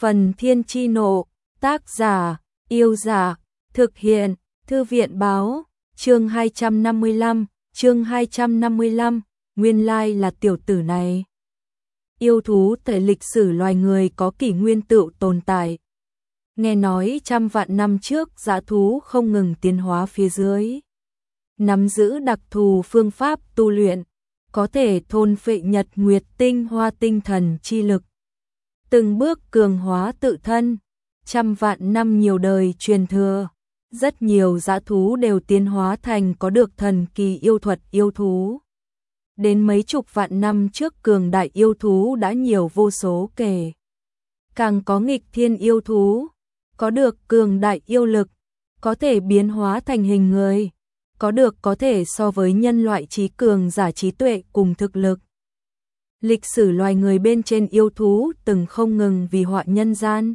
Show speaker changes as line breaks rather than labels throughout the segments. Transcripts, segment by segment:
Phần Thiên Chi Nộ, tác giả, Yêu Giả, thực hiện, Thư viện Báo, chương 255, nguyên lai là tiểu tử này. Yêu thú tại lịch sử loài người có kỷ nguyên tựu tồn tại. Nghe nói trăm vạn năm trước dã thú không ngừng tiến hóa phía dưới. Nắm giữ đặc thù phương pháp tu luyện, có thể thôn phệ nhật nguyệt tinh hoa tinh thần chi lực. Từng bước cường hóa tự thân, trăm vạn năm nhiều đời truyền thừa, rất nhiều dã thú đều tiến hóa thành có được thần kỳ yêu thuật yêu thú. Đến mấy chục vạn năm trước cường đại yêu thú đã nhiều vô số kể. Càng có nghịch thiên yêu thú, có được cường đại yêu lực, có thể biến hóa thành hình người, có thể so với nhân loại trí cường giả trí tuệ cùng thực lực. Lịch sử loài người bên trên yêu thú từng không ngừng vì họa nhân gian.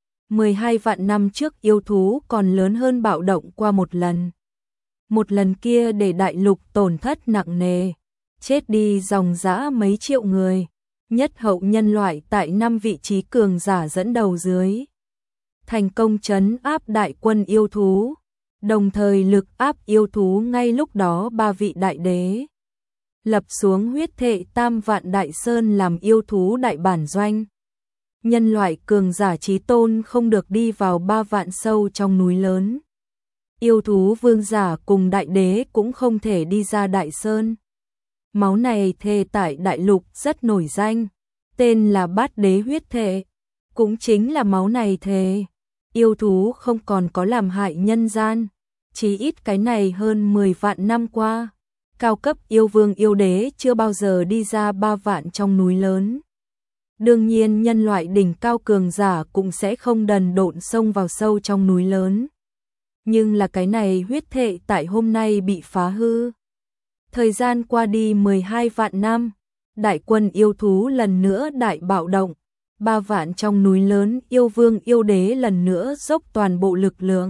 12 vạn năm trước yêu thú còn lớn hơn bạo động qua một lần. Một lần kia để đại lục tổn thất nặng nề, chết đi dòng dã mấy triệu người, nhất hậu nhân loại tại 5 vị trí cường giả dẫn đầu dưới. Thành công trấn áp đại quân yêu thú, đồng thời lực áp yêu thú ngay lúc đó 3 vị đại đế. Lập xuống huyết thệ Tam Vạn Đại Sơn làm yêu thú đại bản doanh. Nhân loại cường giả chí tôn không được đi vào 3 vạn sâu trong núi lớn. Yêu thú vương giả cùng đại đế cũng không thể đi ra đại sơn. Máu này thề tại đại lục rất nổi danh, tên là Bát Đế huyết thệ. Cũng chính là máu này thề, yêu thú không còn có làm hại nhân gian, chí ít cái này hơn 10 vạn năm qua. Cao cấp yêu vương yêu đế chưa bao giờ đi ra 3 vạn trong núi lớn. Đương nhiên nhân loại đỉnh cao cường giả cũng sẽ không đần độn xông vào sâu trong núi lớn. Nhưng là cái này huyết thệ tại hôm nay bị phá hư. Thời gian qua đi 12 vạn năm, đại quân yêu thú lần nữa đại bạo động. 3 vạn trong núi lớn yêu vương yêu đế lần nữa dốc toàn bộ lực lượng.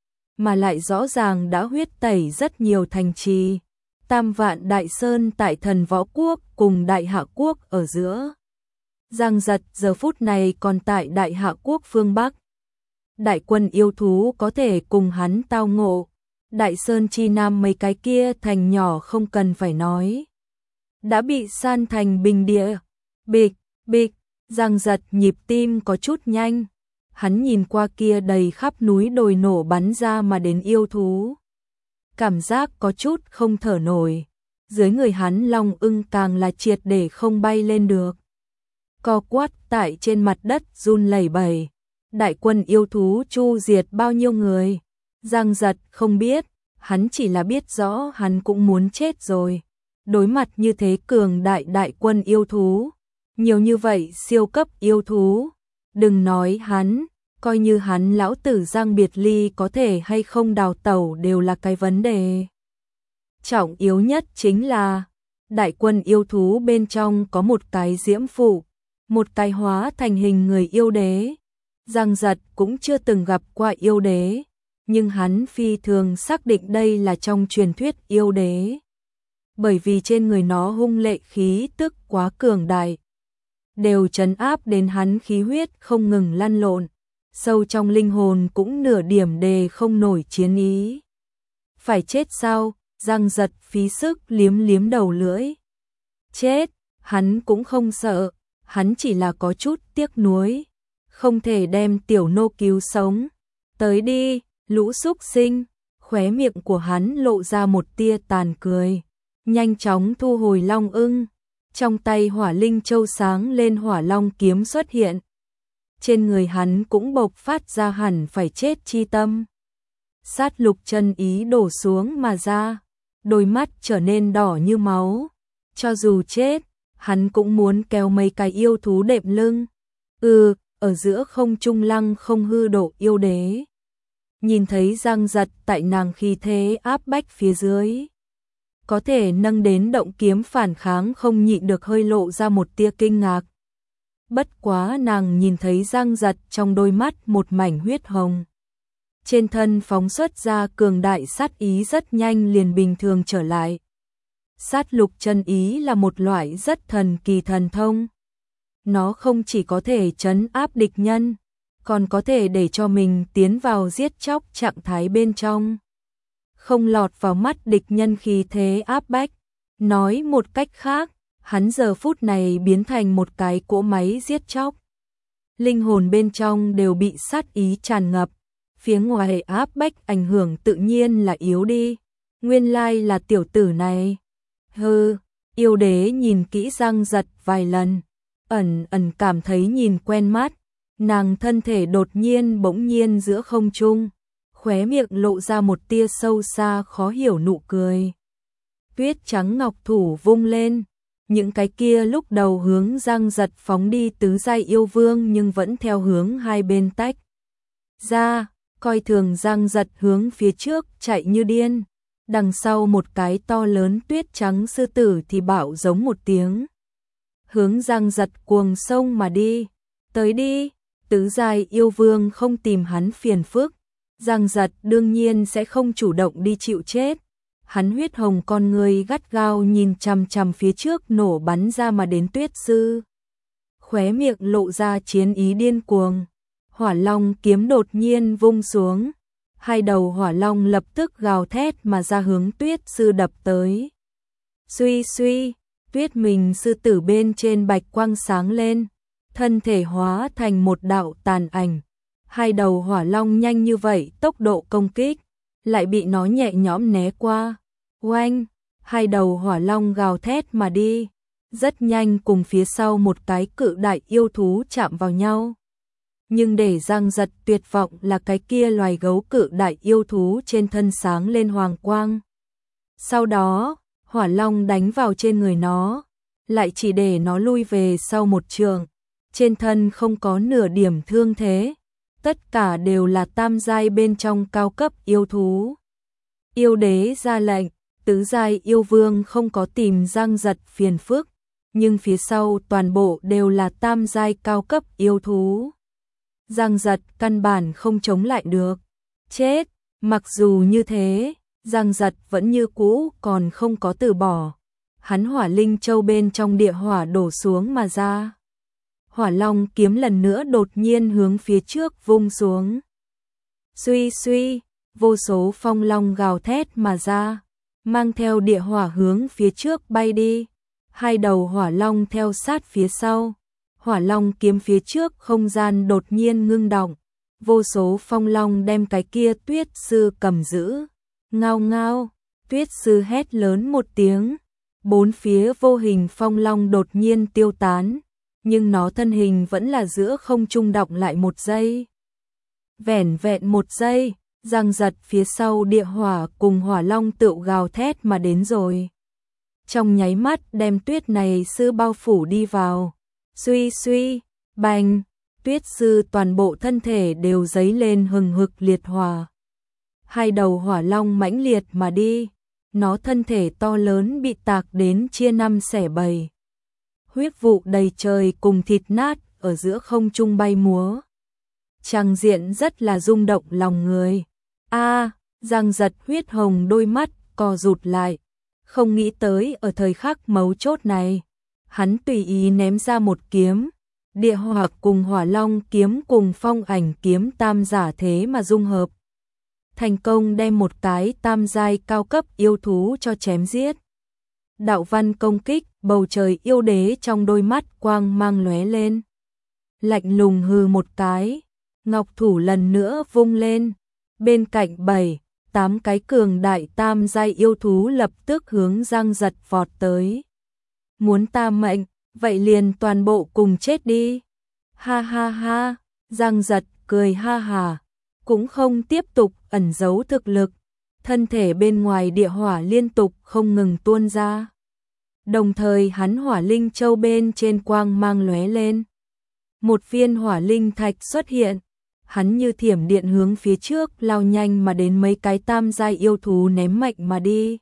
Mà lại rõ ràng đã huyết tẩy rất nhiều thành trì. Tam Vạn Đại Sơn tại Thần Võ Quốc cùng Đại Hạ Quốc ở giữa. Giang Giật giờ phút này còn tại Đại Hạ Quốc phương Bắc. Đại quân yêu thú có thể cùng hắn tao ngộ. Đại Sơn chi nam mấy cái kia thành nhỏ không cần phải nói. Đã bị san thành bình địa. Bịch, bịch, Giang Giật nhịp tim có chút nhanh. Hắn nhìn qua kia đầy khắp núi đồi nổ bắn ra mà đến yêu thú. Cảm giác có chút không thở nổi. Dưới người hắn long ưng càng là triệt để không bay lên được. Co quắp tại trên mặt đất run lẩy bẩy. Đại quân yêu thú chu diệt bao nhiêu người. Giang Giật không biết, hắn chỉ là biết rõ hắn cũng muốn chết rồi. Đối mặt như thế cường đại quân yêu thú, nhiều như vậy siêu cấp yêu thú, đừng nói hắn, coi như hắn lão tử Giang Biệt Ly có thể hay không đào tẩu đều là cái vấn đề. Trọng yếu nhất chính là, đại quân yêu thú bên trong có một cái diễm phụ, một cái hóa thành hình người yêu đế. Giang Giật cũng chưa từng gặp qua yêu đế, nhưng hắn phi thường xác định đây là trong truyền thuyết yêu đế. Bởi vì trên người nó hung lệ khí tức quá cường đại, đều trấn áp đến hắn khí huyết không ngừng lăn lộn. Sâu trong linh hồn cũng nửa điểm đề không nổi chiến ý. Phải chết sao? Giang Giật phí sức liếm liếm đầu lưỡi. Chết, hắn cũng không sợ, hắn chỉ là có chút tiếc nuối. Không thể đem tiểu nô cứu sống. Tới đi, lũ súc sinh. Khóe miệng của hắn lộ ra một tia tàn cười. Nhanh chóng thu hồi long ưng. Trong tay hỏa linh châu sáng lên hỏa long kiếm xuất hiện. Trên người hắn cũng bộc phát ra hẳn phải chết chi tâm. Sát lục chân ý đổ xuống mà ra, đôi mắt trở nên đỏ như máu. Cho dù chết, hắn cũng muốn kéo mấy cái yêu thú đệm lưng. Ở giữa không trung lăng không hư độ yêu đế. Nhìn thấy Giang Giật tại nàng khí thế áp bách phía dưới. Có thể nâng đến động kiếm phản kháng không nhịn được hơi lộ ra một tia kinh ngạc. Bất quá nàng nhìn thấy Giang Giật trong đôi mắt một mảnh huyết hồng. Trên thân phóng xuất ra cường đại sát ý rất nhanh liền bình thường trở lại. Sát lục chân ý là một loại rất thần kỳ thần thông. nó không chỉ có thể trấn áp địch nhân, còn có thể để cho mình tiến vào giết chóc trạng thái bên trong. Không lọt vào mắt địch nhân khi thế áp bách. Nói một cách khác, hắn giờ phút này biến thành một cái cỗ máy giết chóc. Linh hồn bên trong đều bị sát ý tràn ngập, phía ngoài áp bách ảnh hưởng tự nhiên là yếu đi. Nguyên lai là tiểu tử này. Hừ, yêu đế nhìn kỹ Giang Giật vài lần, ẩn cảm thấy nhìn quen mắt, nàng thân thể đột nhiên bỗng nhiên giữa không trung, khóe miệng lộ ra một tia sâu xa khó hiểu nụ cười. Tuyết trắng ngọc thủ vung lên, những cái kia lúc đầu hướng Giang Giật phóng đi tứ giai yêu vương nhưng vẫn theo hướng hai bên tách ra, coi thường Giang Giật hướng phía trước chạy như điên. Đằng sau một cái to lớn tuyết trắng sư tử thì bảo giống một tiếng, hướng Giang Giật cuồng sông mà đi. Tới đi, tứ giai yêu vương không tìm hắn phiền phức, Giang Giật đương nhiên sẽ không chủ động đi chịu chết. Hắn huyết hồng con người gắt gao nhìn chằm chằm phía trước nổ bắn ra mà đến tuyết sư. Khóe miệng lộ ra chiến ý điên cuồng, hỏa long kiếm đột nhiên vung xuống. Hai đầu hỏa long lập tức gào thét mà ra hướng tuyết sư đập tới. Suy suy, tuyết mình sư tử bên trên bạch quang sáng lên, thân thể hóa thành một đạo tàn ảnh. Hai đầu hỏa long nhanh như vậy tốc độ công kích, lại bị nó nhẹ nhõm né qua. Oanh, hai đầu hỏa long gào thét mà đi, rất nhanh cùng phía sau một cái cự đại yêu thú chạm vào nhau. Nhưng để Giang Giật tuyệt vọng là cái kia loài gấu cự đại yêu thú trên thân sáng lên hoàng quang. Sau đó, hỏa long đánh vào trên người nó, lại chỉ để nó lui về sau một trường, trên thân không có nửa điểm thương thế. Tất cả đều là tam giai bên trong cao cấp yêu thú. Yêu đế ra lệnh, tứ giai yêu vương không có tìm Giang Giật phiền phức, nhưng phía sau toàn bộ đều là tam giai cao cấp yêu thú. Giang Giật căn bản không chống lại được. Chết, mặc dù như thế, Giang Giật vẫn như cũ còn không có từ bỏ. Hắn hỏa linh châu bên trong địa hỏa đổ xuống mà ra. Hỏa long kiếm lần nữa đột nhiên hướng phía trước vung xuống. Suy suy, vô số phong long gào thét mà ra, mang theo địa hỏa hướng phía trước bay đi. Hai đầu hỏa long theo sát phía sau. Hỏa long kiếm phía trước không gian đột nhiên ngưng động, vô số phong long đem cái kia tuyết sư cầm giữ. Ngao ngao, tuyết sư hét lớn một tiếng, bốn phía vô hình phong long đột nhiên tiêu tán, nhưng nó thân hình vẫn là giữa không trung động lại một giây. Vẻn vẹn một giây, Giang Giật phía sau địa hỏa cùng hỏa long tựu gào thét mà đến rồi. Trong nháy mắt đem tuyết này sư bao phủ đi vào. Suy suy, bành, tuyết sư toàn bộ thân thể đều dấy lên hừng hực liệt hỏa. Hai đầu hỏa long mãnh liệt mà đi, nó thân thể to lớn bị tạc đến chia năm xẻ bảy. Huyết vụ đầy trời cùng thịt nát ở giữa không trung bay múa. Tràng diện rất là rung động lòng người. Giang Giật huyết hồng đôi mắt co rụt lại, không nghĩ tới ở thời khắc mấu chốt này. Hắn tùy ý ném ra một kiếm, địa hỏa cùng hỏa long kiếm cùng phong ảnh kiếm tam giả thế mà dung hợp. Thành công đem một cái tam giai cao cấp yêu thú cho chém giết. Đạo văn công kích, bầu trời yêu đế trong đôi mắt quang mang lóe lên. Lạnh lùng hừ một cái, ngọc thủ lần nữa vung lên. Bên cạnh 7-8 cái cường đại tam giai yêu thú lập tức hướng Giang Giật vọt tới. Muốn ta mệnh, vậy liền toàn bộ cùng chết đi. Ha ha ha, Giang Giật cười ha hà, cũng không tiếp tục ẩn giấu thực lực. Thân thể bên ngoài địa hỏa liên tục không ngừng tuôn ra. Đồng thời hắn hỏa linh châu bên trên quang mang lóe lên. Một viên hỏa linh thạch xuất hiện. Hắn như thiểm điện hướng phía trước lao nhanh mà đến mấy cái tam giai yêu thú ném mạnh mà đi.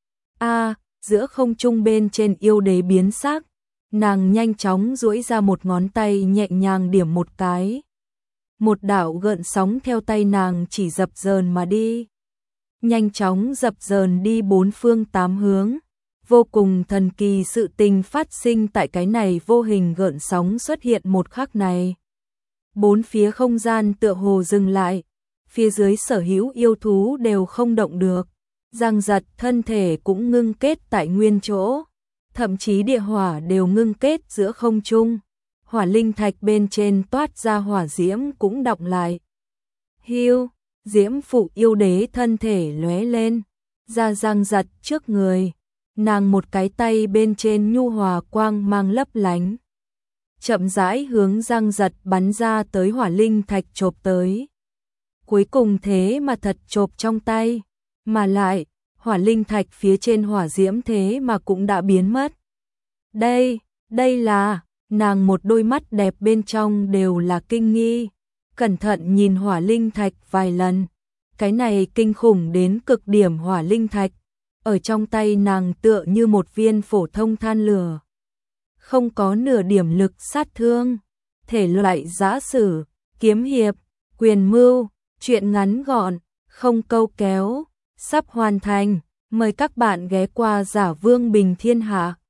Giữa không trung bên trên yêu đế biến sắc, nàng nhanh chóng duỗi ra một ngón tay nhẹ nhàng điểm một cái. Một đạo gợn sóng theo tay nàng chỉ dập dờn mà đi. Nhanh chóng dập dờn đi bốn phương tám hướng, Vô cùng thần kỳ sự tình phát sinh tại cái này vô hình gợn sóng xuất hiện một khắc này. Bốn phía không gian tựa hồ dừng lại, phía dưới sở hữu yêu thú đều không động được. Giang giật thân thể cũng ngưng kết tại nguyên chỗ, thậm chí địa hỏa đều ngưng kết giữa không trung. Hỏa linh thạch bên trên toát ra hỏa diễm cũng đọng lại. Hiu, diễm phụ yêu đế thân thể lóe lên, ra Giang giật trước người. Nàng một cái tay bên trên nhu hòa quang mang lấp lánh, chậm rãi hướng Giang giật bắn ra tới hỏa linh thạch chộp tới. Cuối cùng thế mà thật chộp trong tay, mà lại, hỏa linh thạch phía trên hỏa diễm thế mà cũng đã biến mất. Đây là, nàng một đôi mắt đẹp bên trong đều là kinh nghi, cẩn thận nhìn hỏa linh thạch vài lần. Cái này kinh khủng đến cực điểm hỏa linh thạch, ở trong tay nàng tựa như một viên phổ thông than lửa. Không có nửa điểm lực sát thương, thể loại giã sử, kiếm hiệp, quyền mưu, truyện ngắn gọn, không câu kéo, sắp hoàn thành. Mời các bạn ghé qua Giả Vương Bình Thiên Hạ.